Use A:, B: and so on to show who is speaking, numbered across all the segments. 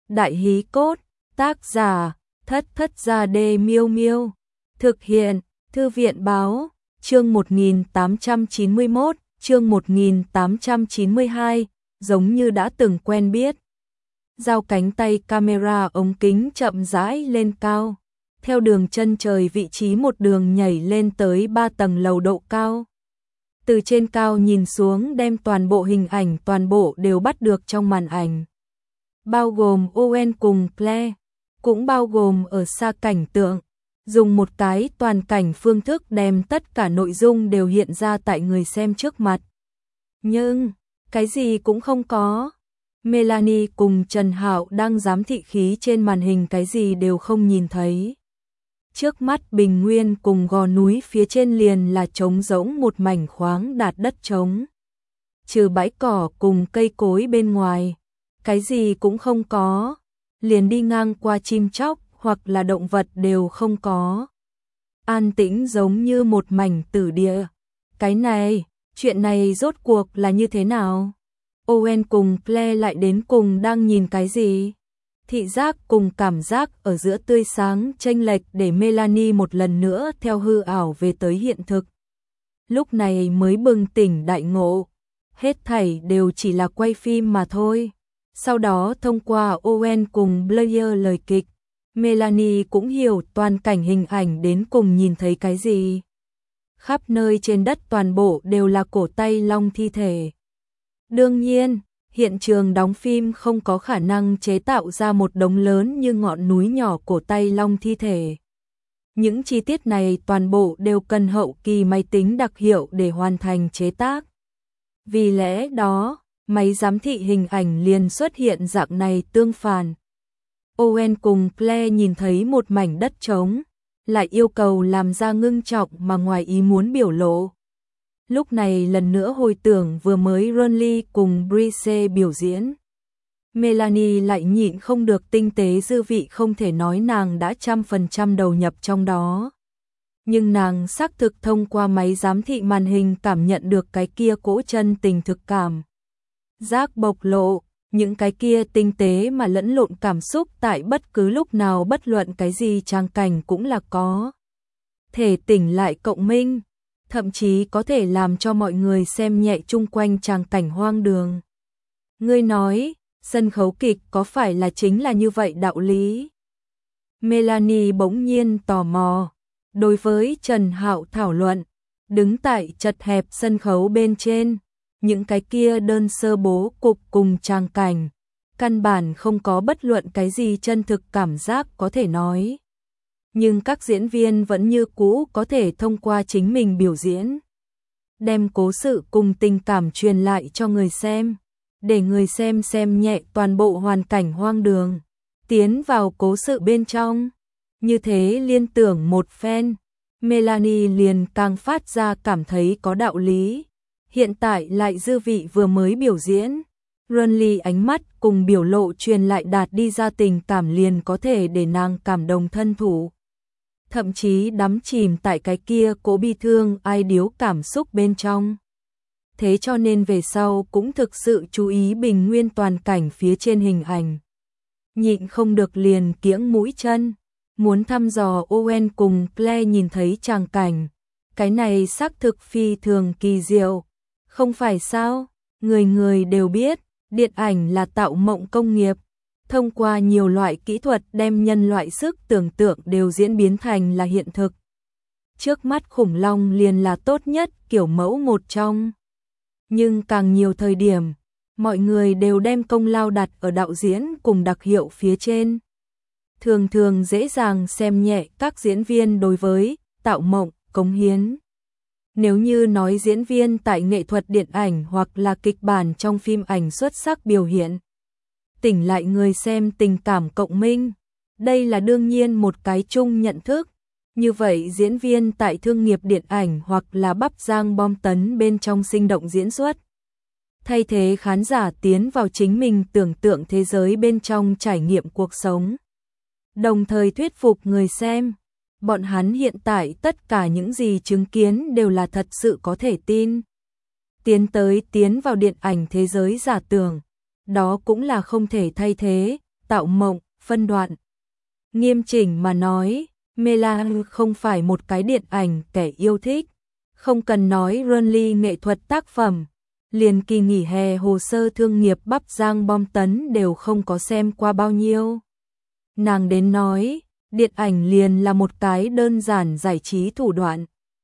A: Đại hí cốt, tác giả, Thất Thất Gia Đê Miêu Miêu. Thực hiện, Thư viện báo, chương 1891, chương 1892, giống như đã từng quen biết. Giao cánh tay camera ống kính chậm rãi lên cao, theo đường chân trời vị trí một đường nhảy lên tới 3 tầng lầu độ cao. Từ trên cao nhìn xuống đem toàn bộ hình ảnh toàn bộ đều bắt được trong màn ảnh. Bao gồm Owen cùng Claire, cũng bao gồm ở xa cảnh tượng, dùng một cái toàn cảnh phương thức đem tất cả nội dung đều hiện ra tại người xem trước mặt. Nhưng, cái gì cũng không có. Melanie cùng Trần Hạo đang giám thị khí trên màn hình cái gì đều không nhìn thấy. Trước mắt bình nguyên cùng gò núi phía trên liền là trống rỗng một mảnh khoáng đạt đất trống. Trừ bãi cỏ cùng cây cối bên ngoài, cái gì cũng không có, liền đi ngang qua chim chóc hoặc là động vật đều không có. An tĩnh giống như một mảnh tử địa. Cái này, chuyện này rốt cuộc là như thế nào? Owen cùng Claire lại đến cùng đang nhìn cái gì? Thị giác cùng cảm giác ở giữa tươi sáng chênh lệch để Melanie một lần nữa theo hư ảo về tới hiện thực. Lúc này mới bừng tỉnh đại ngộ, hết thảy đều chỉ là quay phim mà thôi. Sau đó thông qua Owen cùng Blair lời kịch, Melanie cũng hiểu toàn cảnh hình ảnh đến cùng nhìn thấy cái gì. Khắp nơi trên đất toàn bộ đều là cổ tay long thi thể. Đương nhiên, hiện trường đóng phim không có khả năng chế tạo ra một đống lớn như ngọn núi nhỏ cổ tay long thi thể. Những chi tiết này toàn bộ đều cần hậu kỳ máy tính đặc hiệu để hoàn thành chế tác. Vì lẽ đó, máy giám thị hình ảnh liền xuất hiện dạng này tương phản. Owen cùng Claire nhìn thấy một mảnh đất trống, lại yêu cầu làm ra ngưng trọng mà ngoài ý muốn biểu lộ. Lúc này lần nữa hồi tưởng vừa mới Ronly cùng Brice biểu diễn. Melanie lại nhịn không được tinh tế dư vị, không thể nói nàng đã 100% đầu nhập trong đó. Nhưng nàng xác thực thông qua máy giám thị màn hình cảm nhận được cái kia cỗ chân tình thực cảm. Giác bộc lộ, những cái kia tinh tế mà lẫn lộn cảm xúc tại bất cứ lúc nào bất luận cái gì trang cảnh cũng là có thể tỉnh lại cộng minh, thậm chí có thể làm cho mọi người xem nhẹ chung quanh tràng cảnh hoang đường. Ngươi nói, sân khấu kịch có phải là chính là như vậy đạo lý? Melanie bỗng nhiên tò mò, đối với Trần Hạo thảo luận, đứng tại chật hẹp sân khấu bên trên, những cái kia đơn sơ bố cục cùng tràng cảnh, căn bản không có bất luận cái gì chân thực cảm giác có thể nói. Nhưng các diễn viên vẫn như cũ có thể thông qua chính mình biểu diễn, đem cố sự cùng tình cảm truyền lại cho người xem, để người xem nhẹ toàn bộ hoàn cảnh hoang đường, tiến vào cố sự bên trong. Như thế liên tưởng một phen, Melanie liền càng phát ra cảm thấy có đạo lý. Hiện tại lại dư vị vừa mới biểu diễn, Ronly ánh mắt cùng biểu lộ truyền lại đạt đi ra tình cảm liền có thể để nàng cảm động thân thủ. Thậm chí đắm chìm tại cái kia cố bi thương ai điếu cảm xúc bên trong. Thế cho nên về sau cũng thực sự chú ý bình nguyên toàn cảnh phía trên hình ảnh. Nhịn không được liền kiễng mũi chân, muốn thăm dò Owen cùng Claire nhìn thấy tràng cảnh. Cái này xác thực phi thường kỳ diệu, không phải sao? Người người đều biết, điện ảnh là tạo mộng công nghiệp. Thông qua nhiều loại kỹ thuật đem nhân loại sức tưởng tượng đều diễn biến thành là hiện thực. Trước mắt khủng long liền là tốt nhất kiểu mẫu một trong. Nhưng càng nhiều thời điểm, mọi người đều đem công lao đặt ở đạo diễn cùng đặc hiệu phía trên. Thường thường dễ dàng xem nhẹ các diễn viên đối với tạo mộng, cống hiến. Nếu như nói diễn viên tại nghệ thuật điện ảnh hoặc là kịch bản trong phim ảnh xuất sắc biểu hiện, tỉnh lại người xem tình cảm cộng minh, đây là đương nhiên một cái chung nhận thức. Như vậy diễn viên tại thương nghiệp điện ảnh hoặc là bắp rang bom tấn bên trong sinh động diễn xuất, thay thế khán giả tiến vào chính mình tưởng tượng thế giới bên trong trải nghiệm cuộc sống, đồng thời thuyết phục người xem, bọn hắn hiện tại tất cả những gì chứng kiến đều là thật sự có thể tin. Tiến vào điện ảnh thế giới giả tưởng, đó cũng là không thể thay thế, tạo mộng, phân đoạn. Nghiêm chỉnh mà nói, Melanie không phải một cái điện ảnh kẻ yêu thích. Không cần nói Runly nghệ thuật tác phẩm, liền kỳ nghỉ hè hồ sơ thương nghiệp bắp rang bom tấn đều không có xem qua bao nhiêu. Nàng đến nói, điện ảnh liền là một cái đơn giản giải trí thủ đoạn.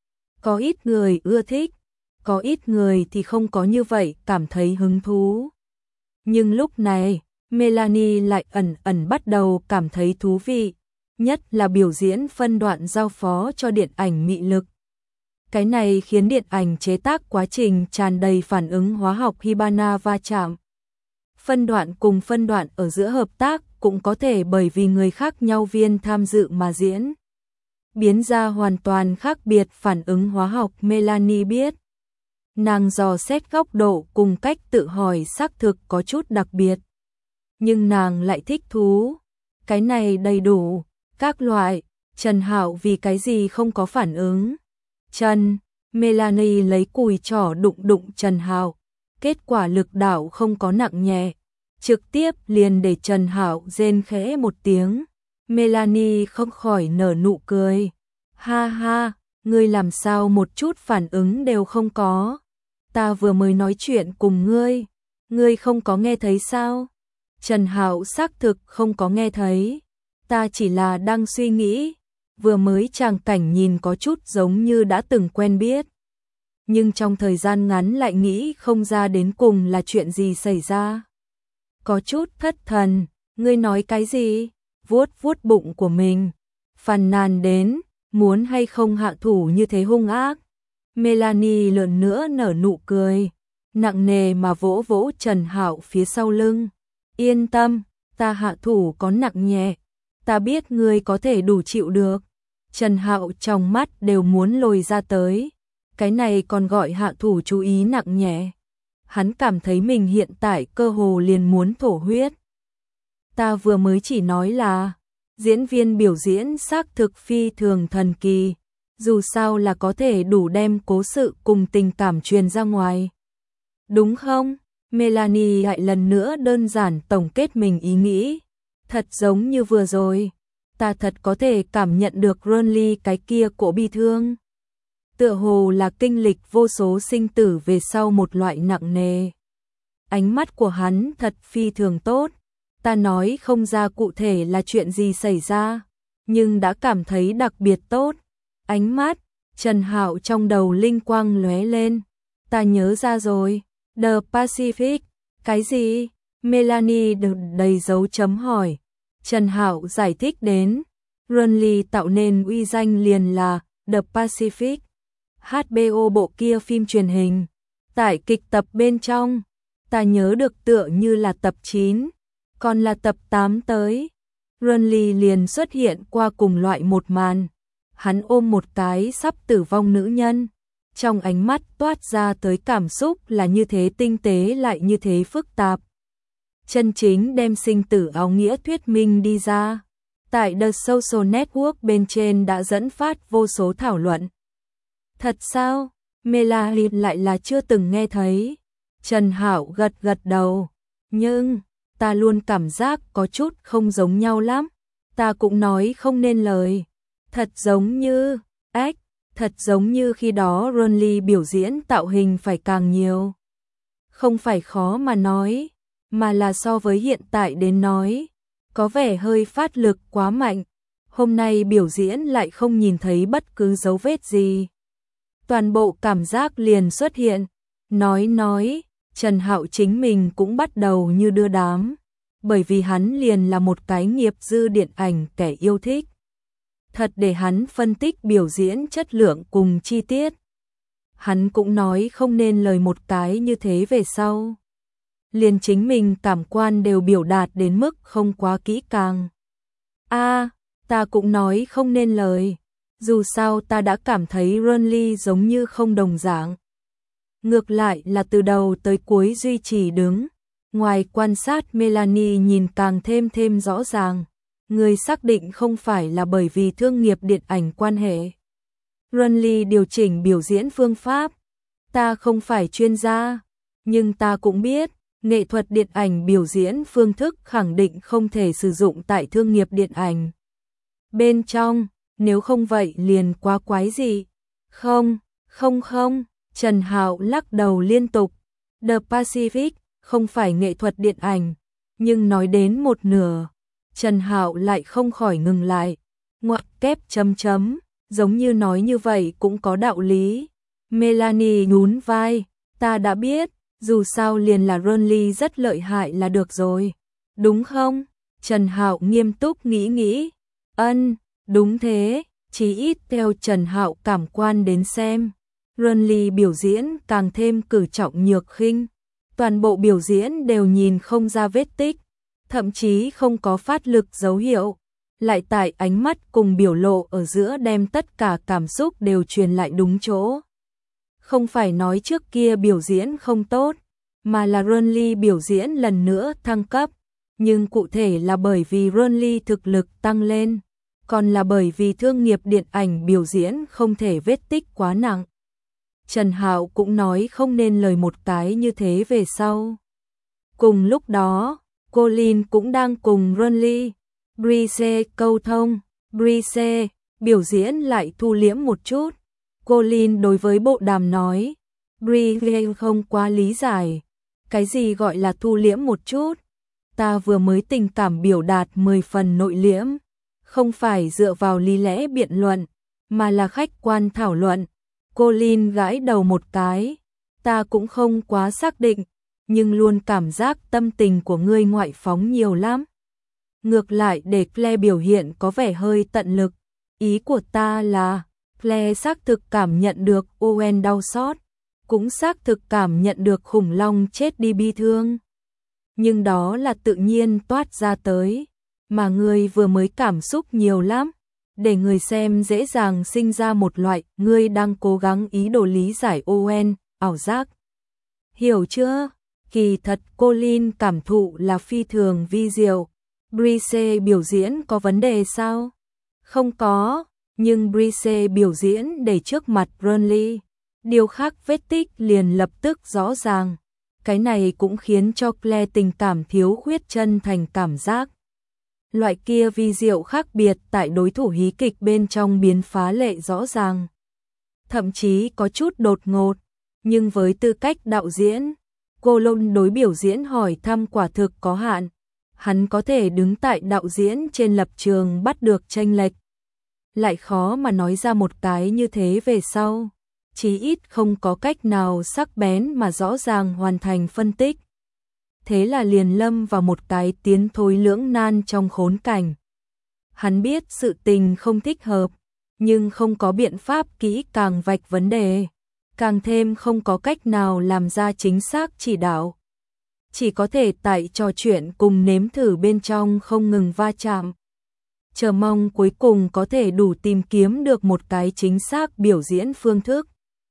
A: Có ít người ưa thích, có ít người thì không có như vậy cảm thấy hứng thú. Nhưng lúc này, Melanie lại ẩn ẩn bắt đầu cảm thấy thú vị, nhất là biểu diễn phân đoạn giao phó cho điện ảnh mị lực. Cái này khiến điện ảnh chế tác quá trình tràn đầy phản ứng hóa học Hibana va chạm. Phân đoạn cùng phân đoạn ở giữa hợp tác cũng có thể bởi vì người khác nhau viên tham dự mà diễn. Biến ra hoàn toàn khác biệt phản ứng hóa học Melanie biết. Nàng dò xét góc độ cùng cách tự hỏi xác thực có chút đặc biệt. Nhưng nàng lại thích thú. Cái này đầy đủ, các loại, Trần Hạo vì cái gì không có phản ứng. Trần, Melanie lấy cùi trỏ đụng đụng Trần Hạo, kết quả lực đạo không có nặng nhẹ, trực tiếp liền để Trần Hạo rên khẽ một tiếng. Melanie không khỏi nở nụ cười. Ha ha, ngươi làm sao một chút phản ứng đều không có? Ta vừa mới nói chuyện cùng ngươi không có nghe thấy sao? Trần Hạo xác thực không có nghe thấy, ta chỉ là đang suy nghĩ. Vừa mới tràng cảnh nhìn có chút giống như đã từng quen biết. Nhưng trong thời gian ngắn lại nghĩ không ra đến cùng là chuyện gì xảy ra. Có chút thất thần, ngươi nói cái gì? Vuốt vuốt bụng của mình, phàn nàn đến, muốn hay không hạ thủ như thế hung ác. Melanie lần nữa nở nụ cười, nặng nề mà vỗ vỗ Trần Hạo phía sau lưng. Yên tâm, ta hạ thủ có nặng nhẹ, ta biết ngươi có thể đủ chịu được. Trần Hạo trong mắt đều muốn lồi ra tới. Cái này còn gọi hạ thủ chú ý nặng nhẹ. Hắn cảm thấy mình hiện tại cơ hồ liền muốn thổ huyết. Ta vừa mới chỉ nói là diễn viên biểu diễn xác thực phi thường thần kỳ, dù sao là có thể đủ đem cố sự cùng tình cảm truyền ra ngoài. Đúng không? Melanie lại lần nữa đơn giản tổng kết mình ý nghĩ. Thật giống như vừa rồi, ta thật có thể cảm nhận được Runly cái kia cổ bi thương. Tựa hồ là kinh lịch vô số sinh tử về sau một loại nặng nề. Ánh mắt của hắn thật phi thường tốt. Ta nói không ra cụ thể là chuyện gì xảy ra, nhưng đã cảm thấy đặc biệt tốt. Ánh mắt, Trần Hạo trong đầu linh quang lóe lên. Ta nhớ ra rồi, The Pacific, cái gì? Melanie đầy dấu chấm hỏi. Trần Hạo giải thích đến, Runly tạo nên uy danh liền là The Pacific. HBO bộ kia phim truyền hình. Tại kịch tập bên trong, ta nhớ được tựa như là tập 9, còn là tập 8 tới. Runly liền xuất hiện qua cùng loại một màn. Hắn ôm một cái sắp tử vong nữ nhân. Trong ánh mắt toát ra tới cảm xúc là như thế tinh tế lại như thế phức tạp. Chân chính đem sinh tử áo nghĩa thuyết minh đi ra. Tại The Social Network bên trên đã dẫn phát vô số thảo luận. Thật sao? Melanie lại là chưa từng nghe thấy. Trần Hạo gật gật đầu. Nhưng, ta luôn cảm giác có chút không giống nhau lắm. Ta cũng nói không nên lời. Thật giống như, thật giống như khi đó Runly biểu diễn tạo hình phải càng nhiều. Không phải khó mà nói, mà là so với hiện tại đến nói, có vẻ hơi phát lực quá mạnh. Hôm nay biểu diễn lại không nhìn thấy bất cứ dấu vết gì. Toàn bộ cảm giác liền xuất hiện. Nói, Trần Hạo chính mình cũng bắt đầu như đưa đám. Bởi vì hắn liền là một cái nghiệp dư điện ảnh kẻ yêu thích. Thật để hắn phân tích biểu diễn chất lượng cùng chi tiết. Hắn cũng nói không nên lời một cái như thế về sau. Liền chính mình cảm quan đều biểu đạt đến mức không quá kỹ càng. Ta cũng nói không nên lời. Dù sao ta đã cảm thấy Runly giống như không đồng dạng. Ngược lại là từ đầu tới cuối duy trì đứng. Ngoài quan sát Melanie nhìn càng thêm rõ ràng. Người xác định không phải là bởi vì thương nghiệp điện ảnh quan hệ. Runly điều chỉnh biểu diễn phương pháp. Ta không phải chuyên gia, nhưng ta cũng biết, Nghệ thuật điện ảnh biểu diễn phương thức khẳng định không thể sử dụng tại thương nghiệp điện ảnh bên trong, nếu không vậy liền quá quái dị. Không, không, Trần Hạo lắc đầu liên tục. The Pacific không phải nghệ thuật điện ảnh, nhưng nói đến một nửa, Trần Hạo lại không khỏi ngừng lại, ngoặc kép chấm chấm, giống như nói như vậy cũng có đạo lý. Melanie nhún vai, ta đã biết, dù sao liền là Ronly rất lợi hại là được rồi. Đúng không? Trần Hạo nghiêm túc nghĩ. Đúng thế, chí ít theo Trần Hạo cảm quan đến xem. Ronly biểu diễn càng thêm cử trọng nhược khinh. Toàn bộ biểu diễn đều nhìn không ra vết tích, thậm chí không có phát lực dấu hiệu. Lại tại ánh mắt cùng biểu lộ ở giữa đem tất cả cảm xúc đều truyền lại đúng chỗ. Không phải nói trước kia biểu diễn không tốt, mà là Ronly biểu diễn lần nữa thăng cấp. Nhưng cụ thể là bởi vì Ronly thực lực tăng lên, còn là bởi vì thương nghiệp điện ảnh biểu diễn không thể vết tích quá nặng. Trần Hạo cũng nói không nên lời một cái như thế về sau. Cùng lúc đó, Colin cũng đang cùng Ronly, Brice câu thông. Brice biểu diễn lại thu liễm một chút. Colin đối với bộ đàm nói, Brice không quá lý giải. Cái gì gọi là thu liễm một chút? Ta vừa mới tình cảm biểu đạt 10 phần nội liễm, không phải dựa vào lý lẽ biện luận, mà là khách quan thảo luận. Colin gãi đầu một cái, ta cũng không quá xác định, nhưng luôn cảm giác tâm tình của ngươi ngoại phóng nhiều lắm. Ngược lại để Claire biểu hiện có vẻ hơi tận lực, ý của ta là, Claire xác thực cảm nhận được Owen đau xót, cũng xác thực cảm nhận được khủng long chết đi bi thương. Nhưng đó là tự nhiên toát ra tới, mà ngươi vừa mới cảm xúc nhiều lắm, để người xem dễ dàng sinh ra một loại ngươi đang cố gắng ý đồ lý giải Owen, ảo giác. Hiểu chưa? Kỳ thật Colin cảm thụ là phi thường vi diệu. Brice biểu diễn có vấn đề sao? Không có, nhưng Brice biểu diễn để trước mặt Ronly, điều khác vết tích liền lập tức rõ ràng. Cái này cũng khiến cho Claire tình cảm thiếu khuyết chân thành cảm giác. Loại kia vi diệu khác biệt tại đối thủ hí kịch bên trong biến phá lệ rõ ràng. Thậm chí có chút đột ngột, nhưng với tư cách đạo diễn, Colin đối biểu diễn hỏi thăm quả thực có hạn. Hắn có thể đứng tại đạo diễn trên lập trường bắt được chênh lệch. Lại khó mà nói ra một cái như thế về sau. Chí ít không có cách nào sắc bén mà rõ ràng hoàn thành phân tích. Thế là liền lâm vào một cái tiến thối lưỡng nan trong khốn cảnh. Hắn biết sự tình không thích hợp, nhưng không có biện pháp kỹ càng vạch vấn đề, càng thêm không có cách nào làm ra chính xác chỉ đạo. Chỉ có thể tại trò chuyện cùng nếm thử bên trong không ngừng va chạm. Chờ mong cuối cùng có thể đủ tìm kiếm được một cái chính xác biểu diễn phương thức.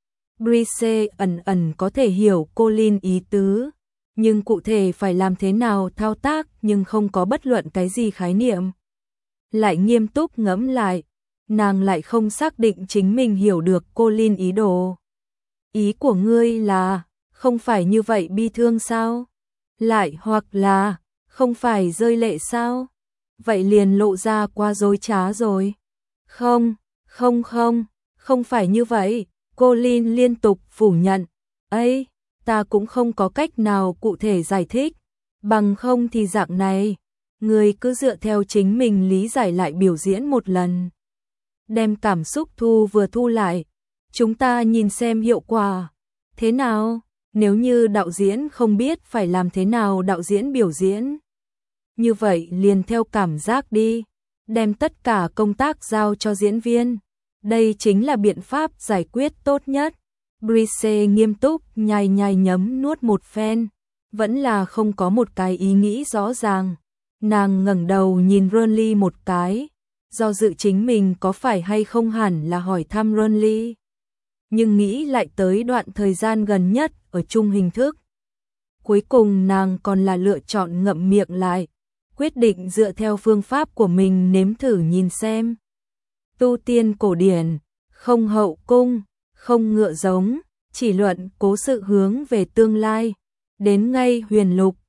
A: Brice ẩn có thể hiểu Colin ý tứ, nhưng cụ thể phải làm thế nào thao tác nhưng không có bất luận cái gì khái niệm. Lại nghiêm túc ngẫm lại, nàng lại không xác định chính mình hiểu được Colin ý đồ. Ý của ngươi là, không phải như vậy bi thương sao? Lại hoặc là, không phải rơi lệ sao? Vậy liền lộ ra qua dối trá rồi. Không phải như vậy. Colin liên tục phủ nhận. Ấy, ta cũng không có cách nào cụ thể giải thích. Bằng không thì dạng này, người cứ dựa theo chính mình lý giải lại biểu diễn một lần. Đem cảm xúc vừa thu lại. Chúng ta nhìn xem hiệu quả. Thế nào? Nếu như đạo diễn không biết phải làm thế nào đạo diễn biểu diễn. Như vậy liền theo cảm giác đi. Đem tất cả công tác giao cho diễn viên. Đây chính là biện pháp giải quyết tốt nhất. Brice nghiêm túc nhai nhấm nuốt một phen. Vẫn là không có một cái ý nghĩ rõ ràng. Nàng ngẩng đầu nhìn Ronly một cái. Do dự chính mình có phải hay không hẳn là hỏi thăm Ronly. Nhưng nghĩ lại tới đoạn thời gian gần nhất ở chung hình thức. Cuối cùng nàng còn là lựa chọn ngậm miệng lại. Quyết định dựa theo phương pháp của mình nếm thử nhìn xem. Tu tiên cổ điển, không hậu cung, không ngựa giống, chỉ luận cố sự hướng về tương lai. đến ngay Huyền Lục,